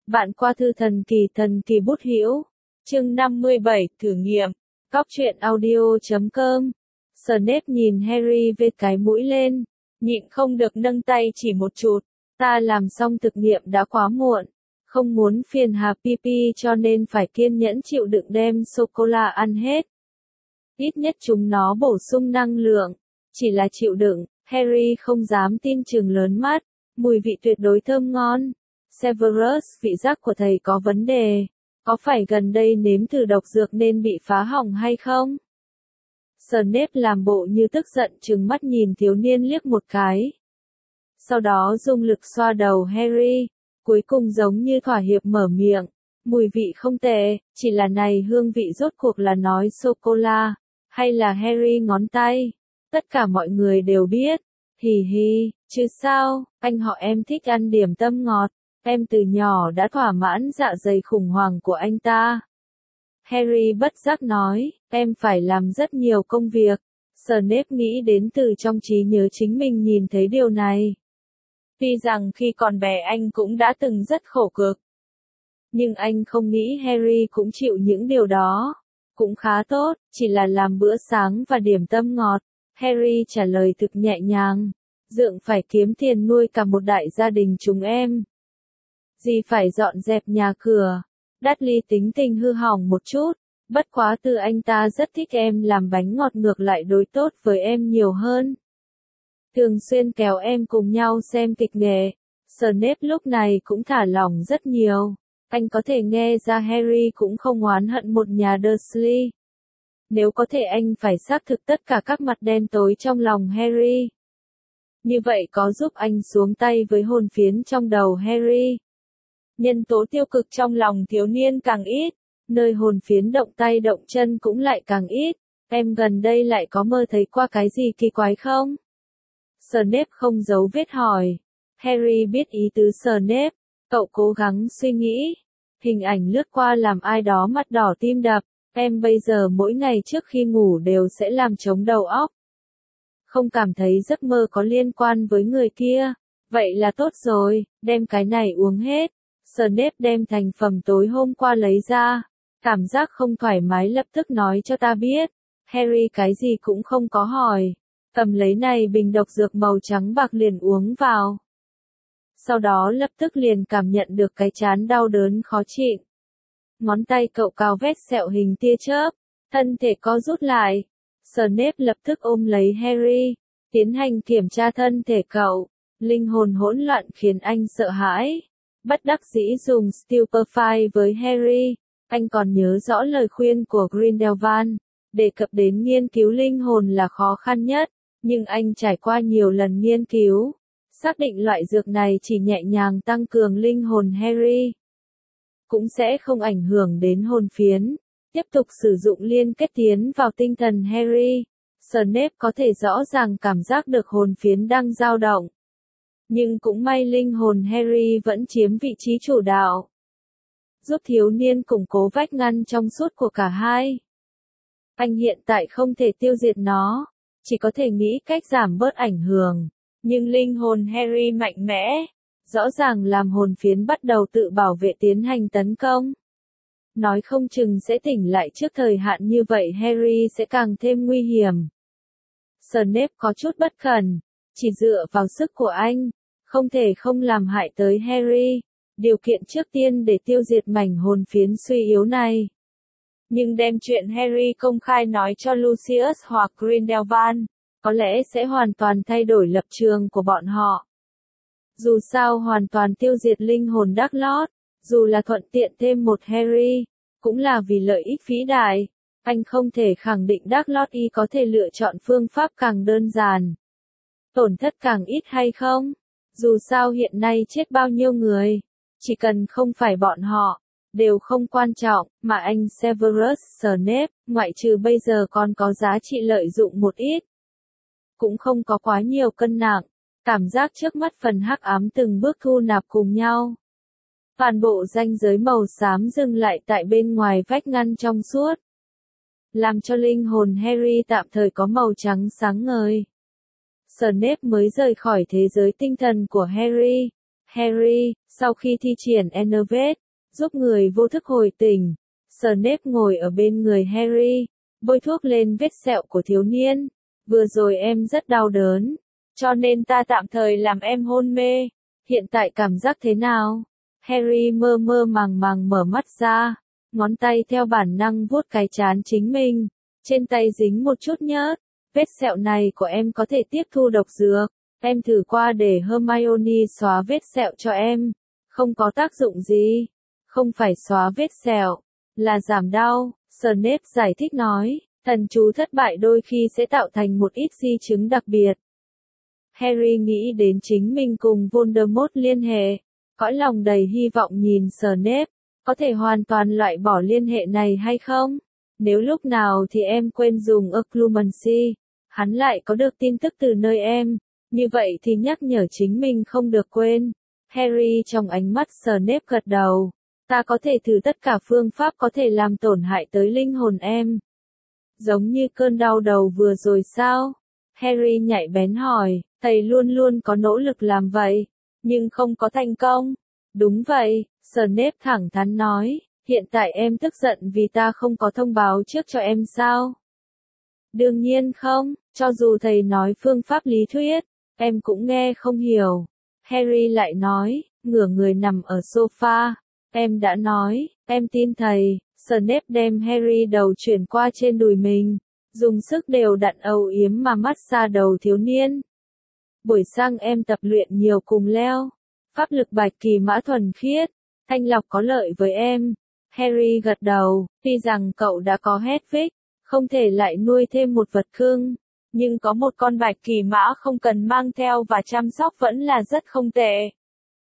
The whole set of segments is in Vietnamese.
Bạn qua thư thần kỳ bút hữu. Chương 57, thử nghiệm. Cóc truyện audio.com. Snape nhìn Harry vết cái mũi lên, nhịn không được nâng tay chỉ một chút. Ta làm xong thực nghiệm đã quá muộn, không muốn phiền hà Pipi cho nên phải kiên nhẫn chịu đựng đem sô-cô-la ăn hết. Ít nhất chúng nó bổ sung năng lượng. Chỉ là chịu đựng, Harry không dám tin chừng lớn mắt. Mùi vị tuyệt đối thơm ngon. Severus, vị giác của thầy có vấn đề. Có phải gần đây nếm thử độc dược nên bị phá hỏng hay không? Snape làm bộ như tức giận trừng mắt nhìn thiếu niên liếc một cái. Sau đó dùng lực xoa đầu Harry, cuối cùng giống như thỏa hiệp mở miệng. Mùi vị không tệ, chỉ là này hương vị rốt cuộc là nói sô-cô-la, hay là Harry ngón tay. Tất cả mọi người đều biết. Hì hì, chứ sao, anh họ em thích ăn điểm tâm ngọt. Em từ nhỏ đã thỏa mãn dạ dày khủng hoảng của anh ta. Harry bất giác nói, em phải làm rất nhiều công việc. Snape nghĩ đến từ trong trí nhớ chính mình nhìn thấy điều này. Tuy rằng khi còn bé anh cũng đã từng rất khổ cực. Nhưng anh không nghĩ Harry cũng chịu những điều đó. Cũng khá tốt, chỉ là làm bữa sáng và điểm tâm ngọt. Harry trả lời thực nhẹ nhàng. Dượng phải kiếm tiền nuôi cả một đại gia đình chúng em. Dì phải dọn dẹp nhà cửa. Dudley tính tình hư hỏng một chút. Bất quá từ anh ta rất thích em làm bánh ngọt ngược lại đối tốt với em nhiều hơn. Thường xuyên kéo em cùng nhau xem kịch nghệ. Snape lúc này cũng thả lỏng rất nhiều. Anh có thể nghe ra Harry cũng không oán hận một nhà Dursley. Nếu có thể anh phải xác thực tất cả các mặt đen tối trong lòng Harry. Như vậy có giúp anh xuống tay với hồn phiến trong đầu Harry. Nhân tố tiêu cực trong lòng thiếu niên càng ít, nơi hồn phiến động tay động chân cũng lại càng ít. Em gần đây lại có mơ thấy qua cái gì kỳ quái không? Snape không giấu vết hỏi. Harry biết ý tứ Snape, cậu cố gắng suy nghĩ. Hình ảnh lướt qua làm ai đó mắt đỏ tim đập. Em bây giờ mỗi ngày trước khi ngủ đều sẽ làm trống đầu óc. Không cảm thấy giấc mơ có liên quan với người kia. Vậy là tốt rồi, đem cái này uống hết. Snape đem thành phẩm tối hôm qua lấy ra. Cảm giác không thoải mái lập tức nói cho ta biết. Harry cái gì cũng không có hỏi. Cầm lấy này bình độc dược màu trắng bạc liền uống vào. Sau đó lập tức liền cảm nhận được cái trán đau đớn khó chịu. Ngón tay cậu cào vết sẹo hình tia chớp. Thân thể co rút lại. Snape lập tức ôm lấy Harry. Tiến hành kiểm tra thân thể cậu. Linh hồn hỗn loạn khiến anh sợ hãi. Bất đắc dĩ dùng Stupefy với Harry. Anh còn nhớ rõ lời khuyên của Grindelwald. Đề cập đến nghiên cứu linh hồn là khó khăn nhất. Nhưng anh trải qua nhiều lần nghiên cứu. Xác định loại dược này chỉ nhẹ nhàng tăng cường linh hồn Harry. Cũng sẽ không ảnh hưởng đến hồn phiến. Tiếp tục sử dụng liên kết tiến vào tinh thần Harry. Snape có thể rõ ràng cảm giác được hồn phiến đang dao động. Nhưng cũng may linh hồn Harry vẫn chiếm vị trí chủ đạo. Giúp thiếu niên củng cố vách ngăn trong suốt của cả hai. Anh hiện tại không thể tiêu diệt nó. Chỉ có thể nghĩ cách giảm bớt ảnh hưởng. Nhưng linh hồn Harry mạnh mẽ. Rõ ràng làm hồn phiến bắt đầu tự bảo vệ tiến hành tấn công. Nói không chừng sẽ tỉnh lại trước thời hạn như vậy Harry sẽ càng thêm nguy hiểm. Snape có chút bất khẩn. Chỉ dựa vào sức của anh. Không thể không làm hại tới Harry. Điều kiện trước tiên để tiêu diệt mảnh hồn phiến suy yếu này. Nhưng đem chuyện Harry công khai nói cho Lucius hoặc Grindelwald. Có lẽ sẽ hoàn toàn thay đổi lập trường của bọn họ. Dù sao hoàn toàn tiêu diệt linh hồn Dumbledore, dù là thuận tiện thêm một Harry, cũng là vì lợi ích vĩ đại. Anh không thể khẳng định Dumbledore có thể lựa chọn phương pháp càng đơn giản. Tổn thất càng ít hay không? Dù sao hiện nay chết bao nhiêu người, chỉ cần không phải bọn họ, đều không quan trọng, mà anh Severus Snape, ngoại trừ bây giờ còn có giá trị lợi dụng một ít. Cũng không có quá nhiều cân nặng. Cảm giác trước mắt phần hắc ám từng bước thu nạp cùng nhau. Toàn bộ ranh giới màu xám dừng lại tại bên ngoài vách ngăn trong suốt. Làm cho linh hồn Harry tạm thời có màu trắng sáng ngời. Snape mới rời khỏi thế giới tinh thần của Harry. Harry, sau khi thi triển Enervate, giúp người vô thức hồi tỉnh, Snape ngồi ở bên người Harry, bôi thuốc lên vết sẹo của thiếu niên. Vừa rồi em rất đau đớn, cho nên ta tạm thời làm em hôn mê. Hiện tại cảm giác thế nào? Harry mơ mơ màng màng mở mắt ra, ngón tay theo bản năng vuốt cái trán chính mình. Trên tay dính một chút nhớt. Vết sẹo này của em có thể tiếp thu độc dược. Em thử qua để Hermione xóa vết sẹo cho em. Không có tác dụng gì. Không phải xóa vết sẹo, là giảm đau. Snape giải thích nói, thần chú thất bại đôi khi sẽ tạo thành một ít di chứng đặc biệt. Harry nghĩ đến chính mình cùng Voldemort liên hệ. Cõi lòng đầy hy vọng nhìn Snape, có thể hoàn toàn loại bỏ liên hệ này hay không? Nếu lúc nào thì em quên dùng Occlumency, hắn lại có được tin tức từ nơi em, như vậy thì nhắc nhở chính mình không được quên. Harry trong ánh mắt Snape gật đầu, ta có thể thử tất cả phương pháp có thể làm tổn hại tới linh hồn em. Giống như cơn đau đầu vừa rồi sao? Harry nhạy bén hỏi, thầy luôn luôn có nỗ lực làm vậy, nhưng không có thành công. Đúng vậy, Snape thẳng thắn nói, hiện tại em tức giận vì ta không có thông báo trước cho em sao? Đương nhiên không, cho dù thầy nói phương pháp lý thuyết, em cũng nghe không hiểu. Harry lại nói, ngửa người nằm ở sofa, em đã nói, em tin thầy. Snape đem Harry đầu chuyển qua trên đùi mình, dùng sức đều đặn âu yếm mà massage đầu thiếu niên. Buổi sáng em tập luyện nhiều cùng leo. Pháp lực bạch kỳ mã thuần khiết, thanh lọc có lợi với em. Harry gật đầu, tuy rằng cậu đã có Hedwig, không thể lại nuôi thêm một vật cưng, nhưng có một con bạch kỳ mã không cần mang theo và chăm sóc vẫn là rất không tệ.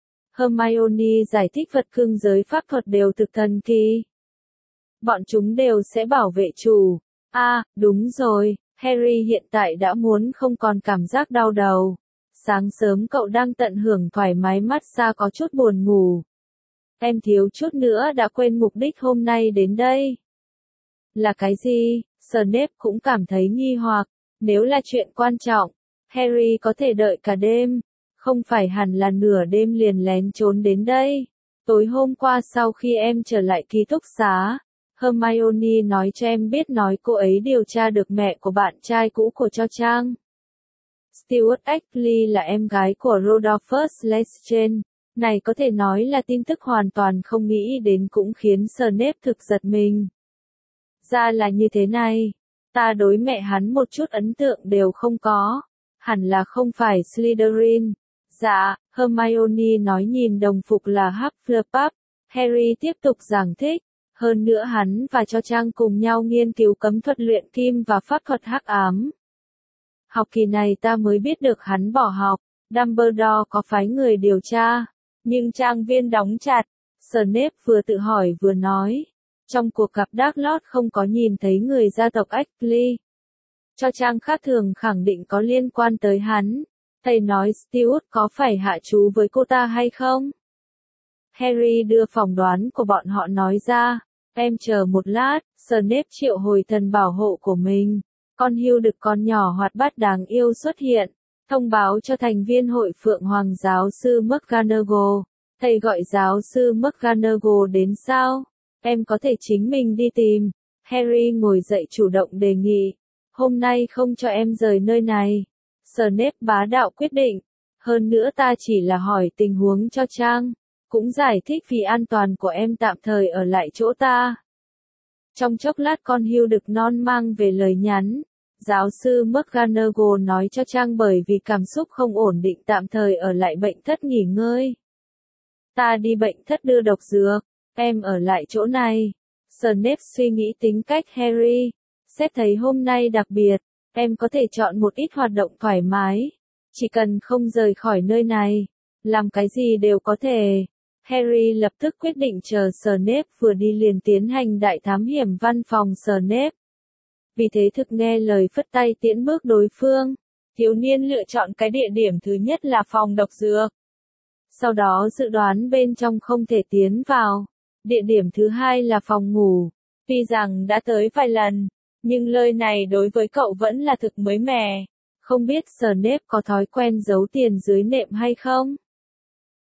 Hermione giải thích vật cưng giới pháp thuật đều thực thần kỳ. Bọn chúng đều sẽ bảo vệ chủ. Đúng rồi, Harry hiện tại đã muốn không còn cảm giác đau đầu. Sáng sớm cậu đang tận hưởng thoải mái massage có chút buồn ngủ. Em thiếu chút nữa đã quên mục đích hôm nay đến đây. Là cái gì? Snape cũng cảm thấy nghi hoặc. Nếu là chuyện quan trọng, Harry có thể đợi cả đêm. Không phải hẳn là nửa đêm liền lén trốn đến đây. Tối hôm qua sau khi em trở lại ký túc xá, Hermione nói cho em biết nói cô ấy điều tra được mẹ của bạn trai cũ của Cho Chang. Stuart Ackley là em gái của Rodolphus Lestrange. Này có thể nói là tin tức hoàn toàn không nghĩ đến cũng khiến Snape thực giật mình. Ra là như thế này. Ta đối mẹ hắn một chút ấn tượng đều không có. Hẳn là không phải Slytherin. Dạ, Hermione nói nhìn đồng phục là Hufflepuff. Harry tiếp tục giảng thích. Hơn nữa hắn và Cho Chang cùng nhau nghiên cứu cấm thuật luyện kim và pháp thuật hắc ám. Học kỳ này ta mới biết được hắn bỏ học. Dumbledore có phái người điều tra, nhưng trang viên đóng chặt. Snape vừa tự hỏi vừa nói. Trong cuộc gặp Dark Lord không có nhìn thấy người gia tộc Ackley. Cho Chang khác thường khẳng định có liên quan tới hắn. Thầy nói Stuart có phải hạ chú với cô ta hay không? Harry đưa phỏng đoán của bọn họ nói ra. Em chờ một lát, Snape triệu hồi thần bảo hộ của mình. Con hươu đực con nhỏ hoạt bát đáng yêu xuất hiện, thông báo cho thành viên hội Phượng Hoàng giáo sư McGonagall. Thầy gọi giáo sư McGonagall đến sao? Em có thể chính mình đi tìm. Harry ngồi dậy chủ động đề nghị. Hôm nay không cho em rời nơi này. Snape bá đạo quyết định. Hơn nữa ta chỉ là hỏi tình huống cho Trang. Cũng giải thích vì an toàn của em tạm thời ở lại chỗ ta. Trong chốc lát con hươu đực non mang về lời nhắn. Giáo sư McGonagall nói cho Trang bởi vì cảm xúc không ổn định tạm thời ở lại bệnh thất nghỉ ngơi. Ta đi bệnh thất đưa độc dược, em ở lại chỗ này. Snape suy nghĩ tính cách Harry. Xét thấy hôm nay đặc biệt, em có thể chọn một ít hoạt động thoải mái. Chỉ cần không rời khỏi nơi này, làm cái gì đều có thể. Harry lập tức quyết định chờ Snape vừa đi liền tiến hành đại thám hiểm văn phòng Snape. Vì thế thực nghe lời phất tay tiễn bước đối phương. Thiếu niên lựa chọn cái địa điểm thứ nhất là phòng độc dược. Sau đó dự đoán bên trong không thể tiến vào. Địa điểm thứ hai là phòng ngủ. Tuy rằng đã tới vài lần, nhưng nơi này đối với cậu vẫn là thực mới mẻ. Không biết Snape có thói quen giấu tiền dưới nệm hay không?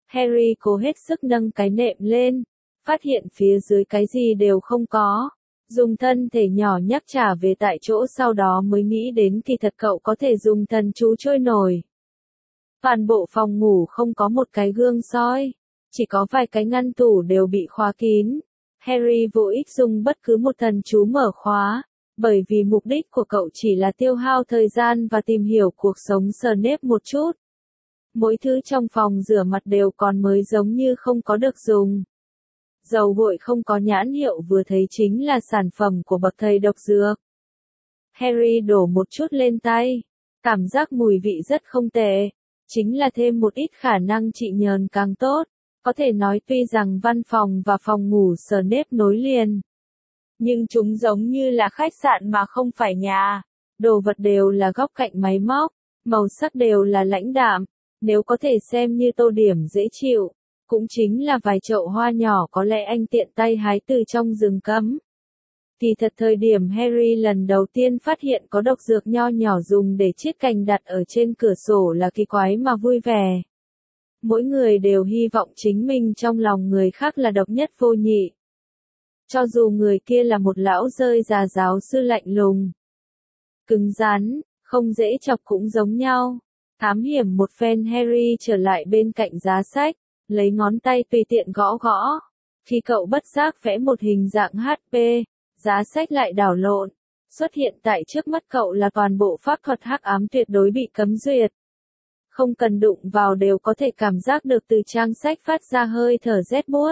Harry cố hết sức nâng cái nệm lên, phát hiện phía dưới cái gì đều không có. Dùng thân thể nhỏ nhắc trả về tại chỗ, sau đó mới nghĩ đến kỳ thật cậu có thể dùng thần chú trôi nổi. Toàn bộ phòng ngủ không có một cái gương soi, chỉ có vài cái ngăn tủ đều bị khóa kín. Harry vô ích dùng bất cứ một thần chú mở khóa, bởi vì mục đích của cậu chỉ là tiêu hao thời gian và tìm hiểu cuộc sống Snape một chút. Mỗi thứ trong phòng rửa mặt đều còn mới giống như không có được dùng. Dầu gội không có nhãn hiệu, vừa thấy chính là sản phẩm của bậc thầy độc dược. Harry đổ một chút lên tay, cảm giác mùi vị rất không tệ, chính là thêm một ít khả năng trị nhờn càng tốt. Có thể nói tuy rằng văn phòng và phòng ngủ Snape nối liền, nhưng chúng giống như là khách sạn mà không phải nhà. Đồ vật đều là góc cạnh máy móc, màu sắc đều là lãnh đạm, nếu có thể xem như tô điểm dễ chịu, cũng chính là vài chậu hoa nhỏ có lẽ anh tiện tay hái từ trong rừng cấm. Kỳ thật thời điểm Harry lần đầu tiên phát hiện có độc dược nho nhỏ dùng để chiết cành đặt ở trên cửa sổ là kỳ quái mà vui vẻ. Mỗi người đều hy vọng chính mình trong lòng người khác là độc nhất vô nhị. Cho dù người kia là một lão rơi già giáo sư lạnh lùng, cứng rắn, không dễ chọc cũng giống nhau. Thám hiểm một phen, Harry trở lại bên cạnh giá sách, lấy ngón tay tùy tiện gõ gõ. Khi cậu bất giác vẽ một hình dạng HP, giá sách lại đảo lộn. Xuất hiện tại trước mắt cậu là toàn bộ pháp thuật hắc ám tuyệt đối bị cấm duyệt. Không cần đụng vào đều có thể cảm giác được từ trang sách phát ra hơi thở rét buốt.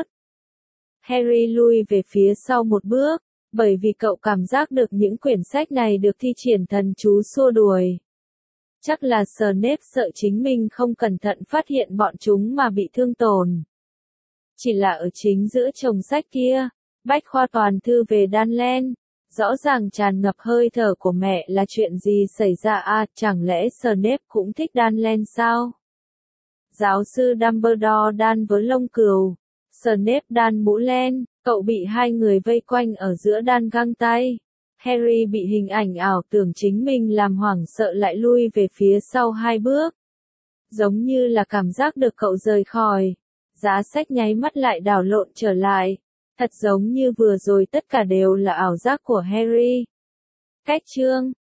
Harry lui về phía sau một bước, bởi vì cậu cảm giác được những quyển sách này được thi triển thần chú xua đuổi. Chắc là Snape sợ chính mình không cẩn thận phát hiện bọn chúng mà bị thương tổn. Chỉ là ở chính giữa chồng sách kia, bách khoa toàn thư về Dunlen, rõ ràng tràn ngập hơi thở của mẹ, là chuyện gì xảy ra à, chẳng lẽ Snape cũng thích Dunlen sao? Giáo sư Dumbledore đan với lông cừu, Snape đan mũ len, cậu bị hai người vây quanh ở giữa đan găng tay. Harry bị hình ảnh ảo tưởng chính mình làm hoảng sợ, lại lui về phía sau hai bước. Giống như là cảm giác được cậu rời khỏi. Giá sách nháy mắt lại đảo lộn trở lại. Thật giống như vừa rồi tất cả đều là ảo giác của Harry. Cách chương